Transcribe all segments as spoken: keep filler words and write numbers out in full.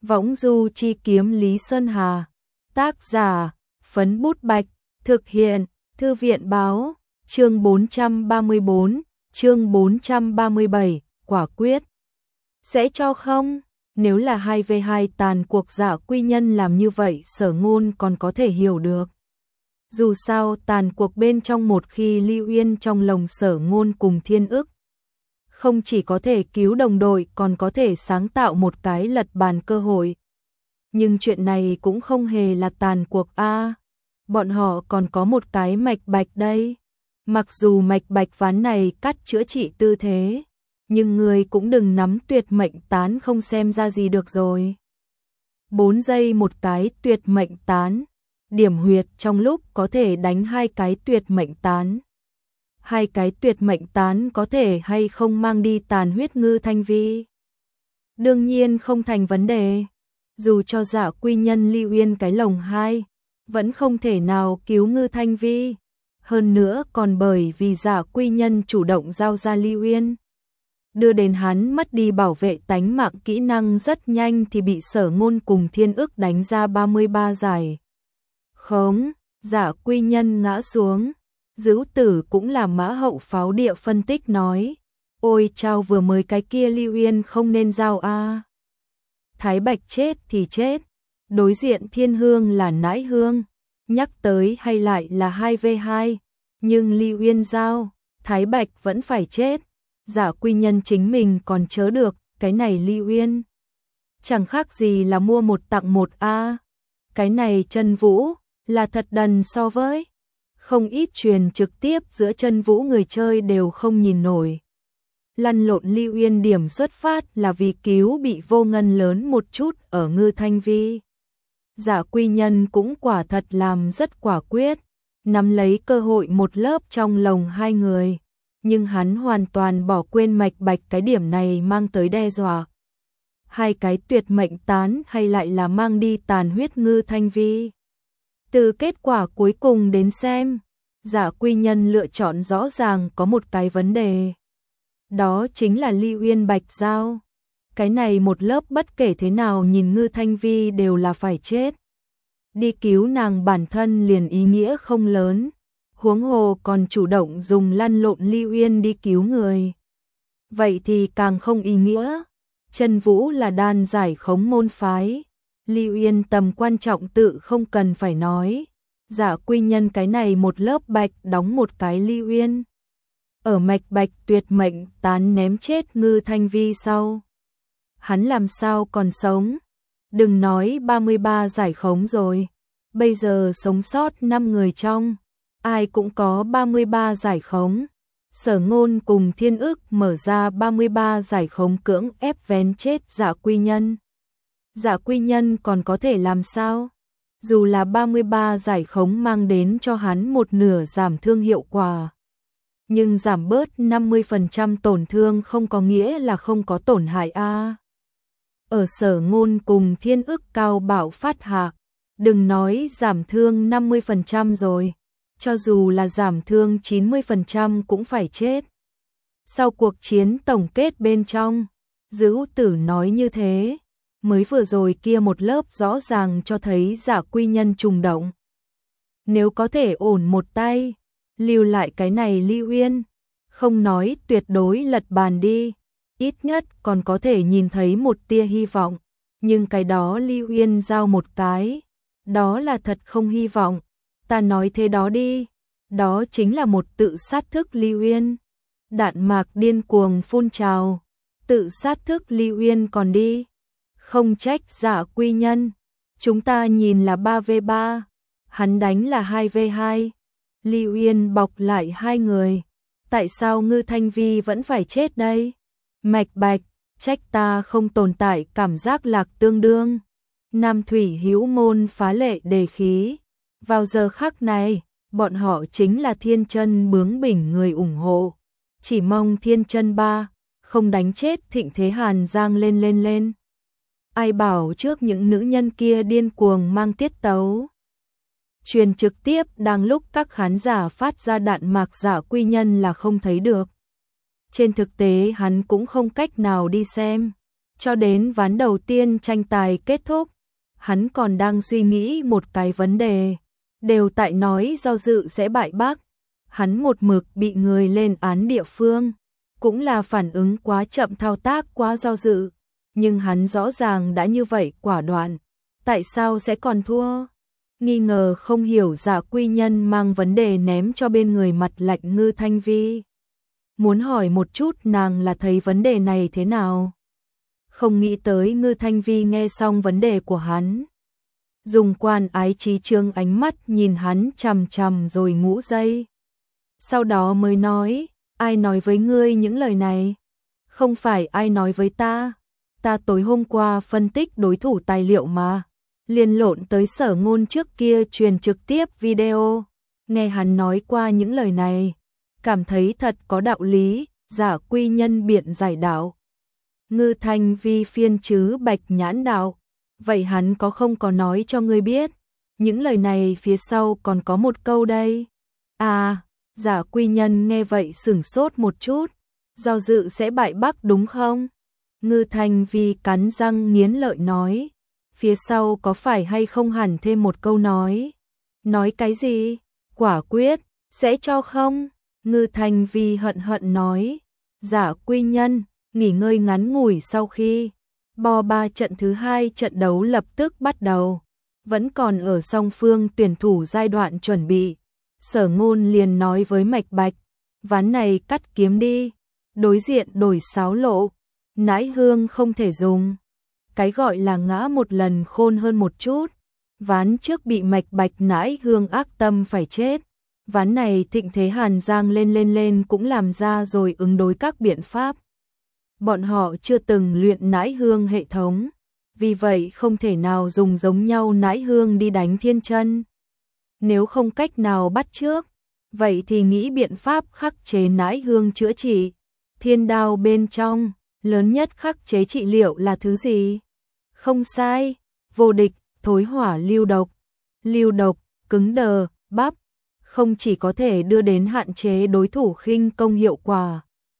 Võng du chi kiếm Lý Sơn Hà. Tác giả, Phấn Bút Bạch. Thực hiện, Thư viện Báo. Chương bốn trăm ba mươi bốn, chương bốn trăm ba mươi bảy, quả quyết. Sẽ cho không? Nếu là hai vs hai tàn cuộc Dạ Quy Nhân làm như vậy Sở Ngôn còn có thể hiểu được. Dù sao tàn cuộc bên trong một khi Lưu Uyên trong lòng Sở Ngôn cùng Thiên Ức. Không chỉ có thể cứu đồng đội còn có thể sáng tạo một cái lật bàn cơ hội. Nhưng chuyện này cũng không hề là tàn cuộc a. Bọn họ còn có một cái mạch bạch đây. Mặc dù mạch bạch ván này cắt chữa trị tư thế, nhưng người cũng đừng nắm tuyệt mệnh tán không xem ra gì được rồi. bốn giây một cái tuyệt mệnh tán, điểm huyệt trong lúc có thể đánh hai cái tuyệt mệnh tán. Hai cái tuyệt mệnh tán có thể hay không mang đi tàn huyết Ngư Thanh Vi? Đương nhiên không thành vấn đề. Dù cho Dạ Quy Nhân Lưu Uyên cái lồng hai, vẫn không thể nào cứu Ngư Thanh Vi. Hơn nữa còn bởi vì Dạ Quy Nhân chủ động giao ra Lưu Uyên, đưa đến hắn mất đi bảo vệ tánh mạng kỹ năng rất nhanh thì bị Sở Ngôn cùng Thiên Ức đánh ra ba mươi ba giải. Khống, Dạ Quy Nhân ngã xuống. Dữu Tử cũng là mã hậu pháo địa phân tích nói. Ôi chao, vừa mới cái kia Lưu Uyên không nên giao a. Thái Bạch chết thì chết. Đối diện Thiên Hương là nãi hương. Nhắc tới hay lại là hai vs hai. Nhưng Lưu Uyên giao, Thái Bạch vẫn phải chết. Dạ Quy Nhân chính mình còn chớ được. Cái này Lưu Uyên chẳng khác gì là mua một tặng một a. Cái này Chân Vũ là thật đần so với. Không ít truyền trực tiếp giữa Chân Vũ người chơi đều không nhìn nổi. Lăn lộn Lưu Uyên điểm xuất phát là vì cứu bị vô ngân lớn một chút ở Ngư Thanh Vi. Dạ Quy Nhân cũng quả thật làm rất quả quyết, nắm lấy cơ hội một lớp trong lồng hai người. Nhưng hắn hoàn toàn bỏ quên mạch bạch cái điểm này mang tới đe dọa. Hai cái tuyệt mệnh tán hay lại là mang đi tàn huyết Ngư Thanh Vi? Từ kết quả cuối cùng đến xem, Dạ Quy Nhân lựa chọn rõ ràng có một cái vấn đề. Đó chính là Lưu Uyên bạch giao. Cái này một lớp bất kể thế nào nhìn Ngư Thanh Vi đều là phải chết. Đi cứu nàng bản thân liền ý nghĩa không lớn. Huống hồ còn chủ động dùng lăn lộn Lưu Uyên đi cứu người. Vậy thì càng không ý nghĩa. Chân Vũ là đan giải khống môn phái. Lưu Uyên tầm quan trọng tự không cần phải nói. Dạ Quy Nhân cái này một lớp bạch đóng một cái Lưu Uyên. Ở mạch bạch tuyệt mệnh tán ném chết Ngư Thanh Vi sau, hắn làm sao còn sống? Đừng nói ba mươi ba giải khống rồi. Bây giờ sống sót năm người trong, ai cũng có ba mươi ba giải khống. Sở Ngôn cùng Thiên Ức mở ra ba mươi ba giải khống cưỡng ép vén chết Dạ Quy Nhân. Dạ Quy Nhân còn có thể làm sao? Dù là ba mươi ba giải khống mang đến cho hắn một nửa giảm thương hiệu quả, nhưng giảm bớt năm mươi phần trăm tổn thương không có nghĩa là không có tổn hại a. Ở Sở Ngôn cùng Thiên Ức cao bạo phát hạ, đừng nói giảm thương năm mươi phần trăm rồi, cho dù là giảm thương chín mươi phần trăm cũng phải chết. Sau cuộc chiến tổng kết bên trong, Dữu Tử nói như thế. Mới vừa rồi kia một lớp rõ ràng cho thấy Dạ Quy Nhân trùng động. Nếu có thể ổn một tay, lưu lại cái này Lưu Uyên, không nói tuyệt đối lật bàn đi, ít nhất còn có thể nhìn thấy một tia hy vọng. Nhưng cái đó Lưu Uyên giao một cái, đó là thật không hy vọng. Ta nói thế đó đi, đó chính là một tự sát thức Lưu Uyên. Đạn mạc điên cuồng phun trào, tự sát thức Lưu Uyên còn đi. Không trách Dạ Quy Nhân, chúng ta nhìn là ba vs ba, hắn đánh là hai vs hai. Lưu Uyên bọc lại hai người, tại sao Ngư Thanh Vi vẫn phải chết đây? Mạch bạch, trách ta không tồn tại cảm giác lạc tương đương. Nam Thủy Hữu Môn phá lệ đề khí. Vào giờ khắc này, bọn họ chính là Thiên Chân bướng bỉnh người ủng hộ. Chỉ mong Thiên Chân ba không đánh chết Thịnh Thế Hàn Giang lên lên lên. Ai bảo trước những nữ nhân kia điên cuồng mang tiết tấu. Truyền trực tiếp đang lúc các khán giả phát ra đạn mạc Dạ Quy Nhân là không thấy được. Trên thực tế hắn cũng không cách nào đi xem. Cho đến ván đầu tiên tranh tài kết thúc, hắn còn đang suy nghĩ một cái vấn đề, đều tại nói do dự sẽ bại Bắc. Hắn một mực bị người lên án địa phương, cũng là phản ứng quá chậm, thao tác quá do dự, nhưng hắn rõ ràng đã như vậy quả đoạn, tại sao sẽ còn thua? Nghi ngờ không hiểu, Dạ Quy Nhân mang vấn đề ném cho bên người mặt lạnh Ngư Thanh Vi. Muốn hỏi một chút nàng là thấy vấn đề này thế nào? Không nghĩ tới Ngư Thanh Vi nghe xong vấn đề của hắn, dùng quan ái trí trương ánh mắt nhìn hắn chằm chằm rồi ngũ giây. Sau đó mới nói, ai nói với ngươi những lời này? Không phải ai nói với ta, ta tối hôm qua phân tích đối thủ tài liệu mà, liên lộn tới Sở Ngôn trước kia truyền trực tiếp video, nghe hắn nói qua những lời này, cảm thấy thật có đạo lý. Dạ Quy Nhân biện giải đạo. Ngư Thanh Vi phiên chứ bạch nhãn đạo, vậy hắn có không có nói cho ngươi biết, những lời này phía sau còn có một câu đây. À, Dạ Quy Nhân nghe vậy sửng sốt một chút, do dự sẽ bại Bắc đúng không? Ngư Thanh Vi cắn răng nghiến lợi nói, phía sau có phải hay không hẳn thêm một câu nói. Nói cái gì? Quả quyết, sẽ cho không? Ngư Thanh Vi hận hận nói. Dạ Quy Nhân, nghỉ ngơi ngắn ngủi sau khi bo ba trận thứ hai, trận đấu lập tức bắt đầu. Vẫn còn ở song phương tuyển thủ giai đoạn chuẩn bị. Sở Ngôn liền nói với Mạch Bạch, ván này cắt kiếm đi, đối diện đổi sáo lộ, nãi hương không thể dùng. Cái gọi là ngã một lần khôn hơn một chút, ván trước bị Mạch Bạch nãi hương ác tâm phải chết. Ván này Thịnh Thế Hàn Giang lên lên lên cũng làm ra rồi ứng đối các biện pháp. Bọn họ chưa từng luyện nãi hương hệ thống, vì vậy không thể nào dùng giống nhau nãi hương đi đánh thiên chân. Nếu không cách nào bắt trước, vậy thì nghĩ biện pháp khắc chế nãi hương chữa trị. Thiên đao bên trong, lớn nhất khắc chế trị liệu là thứ gì? Không sai, vô địch, thối hỏa lưu độc. Lưu độc, cứng đờ, bắp, không chỉ có thể đưa đến hạn chế đối thủ khinh công hiệu quả,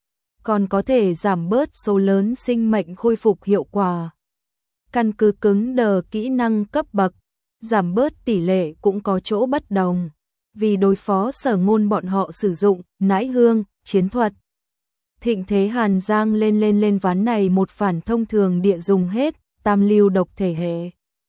còn có thể giảm bớt số lớn sinh mệnh khôi phục hiệu quả. Căn cứ cứng đờ kỹ năng cấp bậc, giảm bớt tỷ lệ cũng có chỗ bất đồng. Vì đối phó Sở Ngôn bọn họ sử dụng nãi hương, chiến thuật. Thịnh Thế Hàn Giang lên lên lên ván này một phản thông thường địa dùng hết, tam lưu độc thể hệ.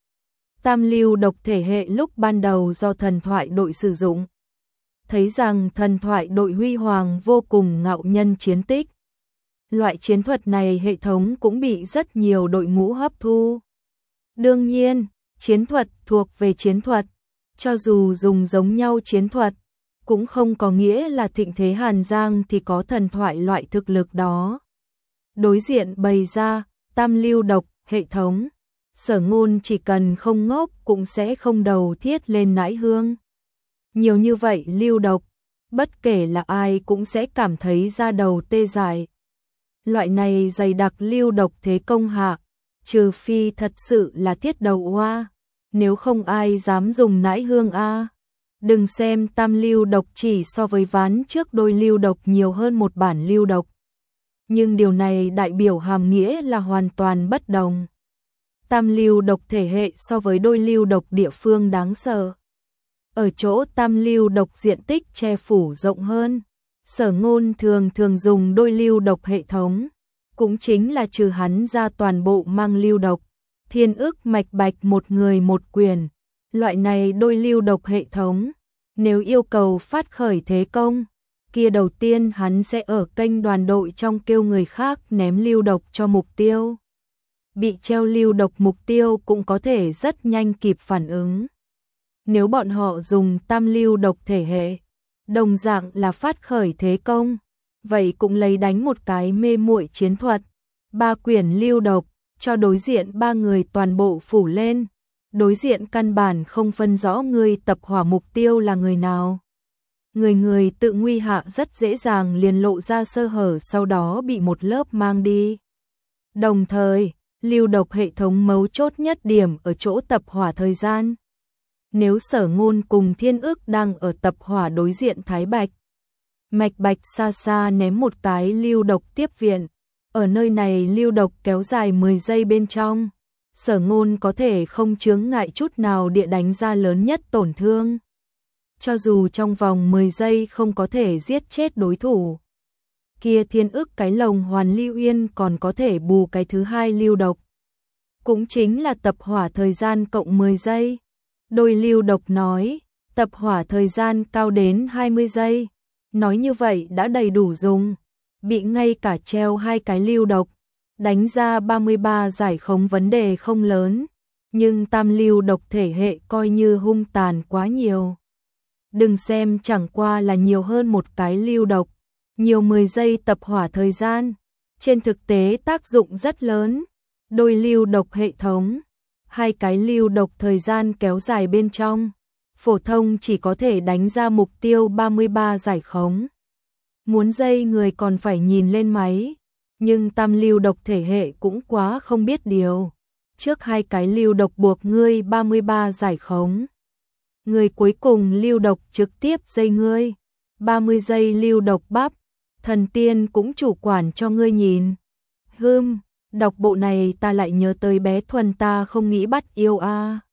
Tam lưu độc thể hệ lúc ban đầu do thần thoại đội sử dụng. Thấy rằng thần thoại đội huy hoàng vô cùng ngạo nhân chiến tích. Loại chiến thuật này hệ thống cũng bị rất nhiều đội ngũ hấp thu. Đương nhiên, chiến thuật thuộc về chiến thuật, cho dù dùng giống nhau chiến thuật, cũng không có nghĩa là Thịnh Thế Hàn Giang thì có thần thoại loại thực lực đó. Đối diện bày ra, tam lưu độc, hệ thống, Sở Ngôn chỉ cần không ngốc cũng sẽ không đầu thiết lên nãi hương. Nhiều như vậy lưu độc, bất kể là ai cũng sẽ cảm thấy da đầu tê dại. Loại này dày đặc lưu độc thế công hạ, trừ phi thật sự là thiết đầu oa, nếu không ai dám dùng nãi hương a. Đừng xem tam lưu độc chỉ so với ván trước đôi lưu độc nhiều hơn một bản lưu độc. Nhưng điều này đại biểu hàm nghĩa là hoàn toàn bất đồng. Tam lưu độc thể hệ so với đôi lưu độc địa phương đáng sợ. Ở chỗ tam lưu độc diện tích che phủ rộng hơn, Sở Ngôn thường thường dùng đôi lưu độc hệ thống, cũng chính là trừ hắn ra toàn bộ mang lưu độc, Thiên Ức Mạch Bạch một người một quyền. Loại này đôi lưu độc hệ thống, nếu yêu cầu phát khởi thế công, kia đầu tiên hắn sẽ ở kênh đoàn đội trong kêu người khác ném lưu độc cho mục tiêu. Bị treo lưu độc mục tiêu cũng có thể rất nhanh kịp phản ứng. Nếu bọn họ dùng tam lưu độc thể hệ, đồng dạng là phát khởi thế công, vậy cũng lấy đánh một cái mê muội chiến thuật, ba quyển lưu độc, cho đối diện ba người toàn bộ phủ lên. Đối diện căn bản không phân rõ người tập hỏa mục tiêu là người nào. Người người tự nguy hạ rất dễ dàng liền lộ ra sơ hở, sau đó bị một lớp mang đi. Đồng thời, lưu độc hệ thống mấu chốt nhất điểm ở chỗ tập hỏa thời gian. Nếu Sở Ngôn cùng Thiên Ức đang ở tập hỏa đối diện Thái Bạch, Mạch Bạch xa xa ném một cái lưu độc tiếp viện, Ở nơi này lưu độc kéo dài mười giây bên trong, Sở Ngôn có thể không chướng ngại chút nào địa đánh ra lớn nhất tổn thương. Cho dù trong vòng mười giây không có thể giết chết đối thủ, kia thiên ức cái lồng hoàn lưu yên còn có thể bù cái thứ hai lưu độc. Cũng chính là tập hỏa thời gian cộng mười giây. Đôi lưu độc nói, tập hỏa thời gian cao đến hai mươi giây. Nói như vậy đã đầy đủ dùng. Bị ngay cả treo hai cái lưu độc, đánh ra ba mươi ba giải khống vấn đề không lớn. Nhưng tam lưu độc thể hệ coi như hung tàn quá nhiều. Đừng xem chẳng qua là nhiều hơn một cái lưu độc, nhiều mười giây tập hỏa thời gian. Trên thực tế tác dụng rất lớn. Đôi lưu độc hệ thống, hai cái lưu độc thời gian kéo dài bên trong, phổ thông chỉ có thể đánh ra mục tiêu ba mươi ba giải khống. Muốn dây người còn phải nhìn lên máy, nhưng tam lưu độc thể hệ cũng quá không biết điều. Trước hai cái lưu độc buộc ngươi ba mươi ba giải khống. Người cuối cùng lưu độc trực tiếp dây ngươi, ba mươi giây lưu độc bắp, thần tiên cũng chủ quản cho ngươi nhìn. Hừm, đọc bộ này ta lại nhớ tới bé Thuần ta không nghĩ bắt yêu a. À.